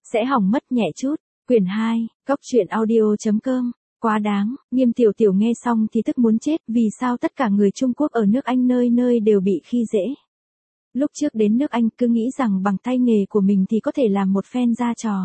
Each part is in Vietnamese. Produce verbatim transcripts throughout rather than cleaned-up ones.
sẽ hỏng mất nhẹ chút. Quyển hai, Cốc truyện audio chấm com. Quá đáng, Nghiêm Tiểu Tiểu nghe xong thì tức muốn chết, vì sao tất cả người Trung Quốc ở nước Anh nơi nơi đều bị khi dễ. Lúc trước đến nước Anh cứ nghĩ rằng bằng tay nghề của mình thì có thể làm một phen ra trò.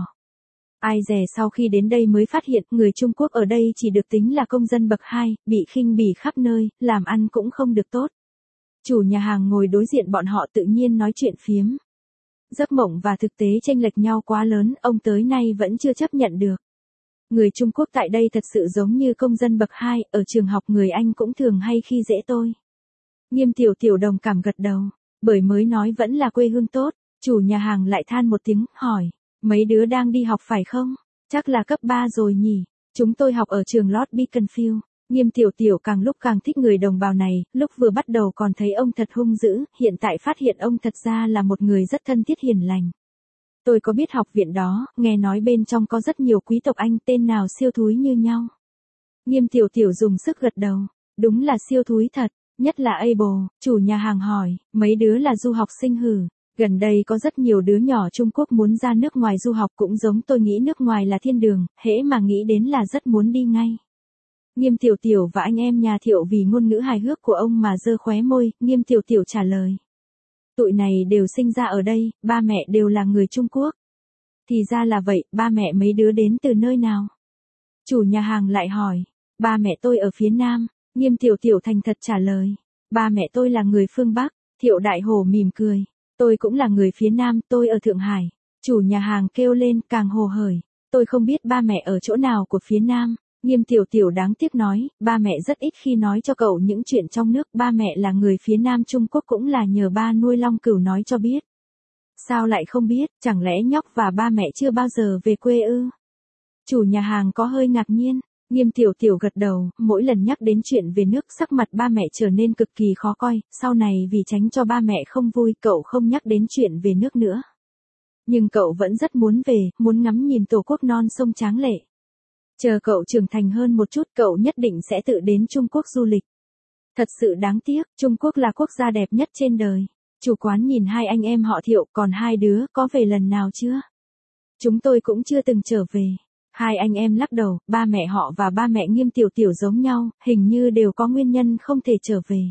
Ai dè sau khi đến đây mới phát hiện người Trung Quốc ở đây chỉ được tính là công dân bậc hai, bị khinh bỉ khắp nơi, làm ăn cũng không được tốt. Chủ nhà hàng ngồi đối diện bọn họ tự nhiên nói chuyện phiếm. Giấc mộng và thực tế chênh lệch nhau quá lớn, ông tới nay vẫn chưa chấp nhận được. Người Trung Quốc tại đây thật sự giống như công dân bậc hai, ở trường học người Anh cũng thường hay khi dễ tôi. Nghiêm Tiểu Tiểu đồng cảm gật đầu, bởi mới nói vẫn là quê hương tốt, chủ nhà hàng lại than một tiếng, hỏi, mấy đứa đang đi học phải không? Chắc là cấp ba rồi nhỉ, chúng tôi học ở trường Lord Beaconsfield. Nghiêm Tiểu Tiểu càng lúc càng thích người đồng bào này, lúc vừa bắt đầu còn thấy ông thật hung dữ, hiện tại phát hiện ông thật ra là một người rất thân thiết hiền lành. Tôi có biết học viện đó, nghe nói bên trong có rất nhiều quý tộc Anh tên nào siêu thúi như nhau. Nghiêm Tiểu Tiểu dùng sức gật đầu, đúng là siêu thúi thật, nhất là Abel. Chủ nhà hàng hỏi, mấy đứa là du học sinh hử? Gần đây có rất nhiều đứa nhỏ Trung Quốc muốn ra nước ngoài du học cũng giống tôi nghĩ nước ngoài là thiên đường, hễ mà nghĩ đến là rất muốn đi ngay. Nghiêm Tiểu Tiểu và anh em nhà Thiệu vì ngôn ngữ hài hước của ông mà giơ khóe môi, Nghiêm Tiểu Tiểu trả lời. Tụi này đều sinh ra ở đây, ba mẹ đều là người Trung Quốc. Thì ra là vậy, ba mẹ mấy đứa đến từ nơi nào? Chủ nhà hàng lại hỏi, ba mẹ tôi ở phía Nam, Nghiêm Tiểu Tiểu thành thật trả lời. Ba mẹ tôi là người phương Bắc, Thiệu Đại Hổ mỉm cười. Tôi cũng là người phía Nam, tôi ở Thượng Hải. Chủ nhà hàng kêu lên càng hồ hởi. Tôi không biết ba mẹ ở chỗ nào của phía Nam. Nghiêm Tiểu Tiểu đáng tiếc nói, ba mẹ rất ít khi nói cho cậu những chuyện trong nước, ba mẹ là người phía Nam Trung Quốc cũng là nhờ ba nuôi Long Cửu nói cho biết. Sao lại không biết, chẳng lẽ nhóc và ba mẹ chưa bao giờ về quê ư? Chủ nhà hàng có hơi ngạc nhiên, Nghiêm Tiểu Tiểu gật đầu, mỗi lần nhắc đến chuyện về nước sắc mặt ba mẹ trở nên cực kỳ khó coi, sau này vì tránh cho ba mẹ không vui cậu không nhắc đến chuyện về nước nữa. Nhưng cậu vẫn rất muốn về, muốn ngắm nhìn tổ quốc non sông tráng lệ. Chờ cậu trưởng thành hơn một chút cậu nhất định sẽ tự đến Trung Quốc du lịch. Thật sự đáng tiếc, Trung Quốc là quốc gia đẹp nhất trên đời. Chủ quán nhìn hai anh em họ Thiệu, còn hai đứa có về lần nào chưa? Chúng tôi cũng chưa từng trở về. Hai anh em lắc đầu, ba mẹ họ và ba mẹ Nghiêm Tiểu Tiểu giống nhau, hình như đều có nguyên nhân không thể trở về.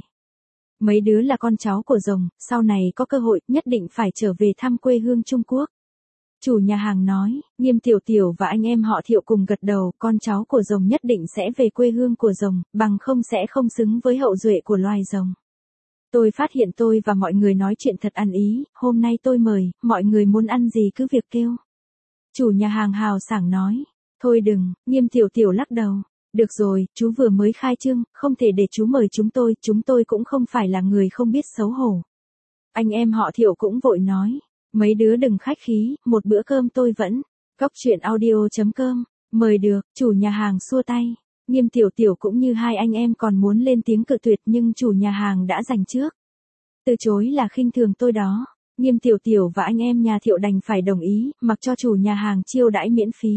Mấy đứa là con cháu của rồng, sau này có cơ hội nhất định phải trở về thăm quê hương Trung Quốc. Chủ nhà hàng nói, Nghiêm Tiểu Tiểu và anh em họ Thiệu cùng gật đầu, con cháu của rồng nhất định sẽ về quê hương của rồng, bằng không sẽ không xứng với hậu duệ của loài rồng. Tôi phát hiện tôi và mọi người nói chuyện thật ăn ý, hôm nay tôi mời, mọi người muốn ăn gì cứ việc kêu. Chủ nhà hàng hào sảng nói, thôi đừng, Nghiêm Tiểu Tiểu lắc đầu, được rồi, chú vừa mới khai trương, không thể để chú mời chúng tôi, chúng tôi cũng không phải là người không biết xấu hổ. Anh em họ Thiệu cũng vội nói. Mấy đứa đừng khách khí, một bữa cơm tôi vẫn. Cốc truyện audio chấm com. Mời được, chủ nhà hàng xua tay. Nghiêm Tiểu Tiểu cũng như hai anh em còn muốn lên tiếng cự tuyệt nhưng chủ nhà hàng đã giành trước. Từ chối là khinh thường tôi đó. Nghiêm Tiểu Tiểu và anh em nhà Thiệu đành phải đồng ý, mặc cho chủ nhà hàng chiêu đãi miễn phí.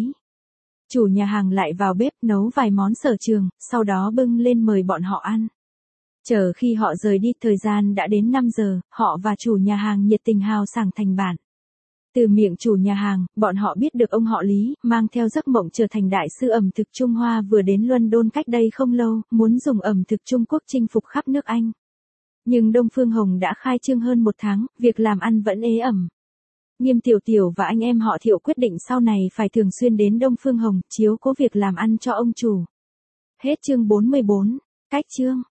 Chủ nhà hàng lại vào bếp nấu vài món sở trường, sau đó bưng lên mời bọn họ ăn. Chờ khi họ rời đi, thời gian đã đến năm giờ, họ và chủ nhà hàng nhiệt tình hào sảng thành bạn. Từ miệng chủ nhà hàng, bọn họ biết được ông họ Lý, mang theo giấc mộng trở thành đại sư ẩm thực Trung Hoa vừa đến London cách đây không lâu, muốn dùng ẩm thực Trung Quốc chinh phục khắp nước Anh. Nhưng Đông Phương Hồng đã khai trương hơn một tháng, việc làm ăn vẫn ế ẩm. Nghiêm Tiểu Tiểu và anh em họ Thiệu quyết định sau này phải thường xuyên đến Đông Phương Hồng, chiếu cố việc làm ăn cho ông chủ. Hết chương bốn mươi bốn, cách chương.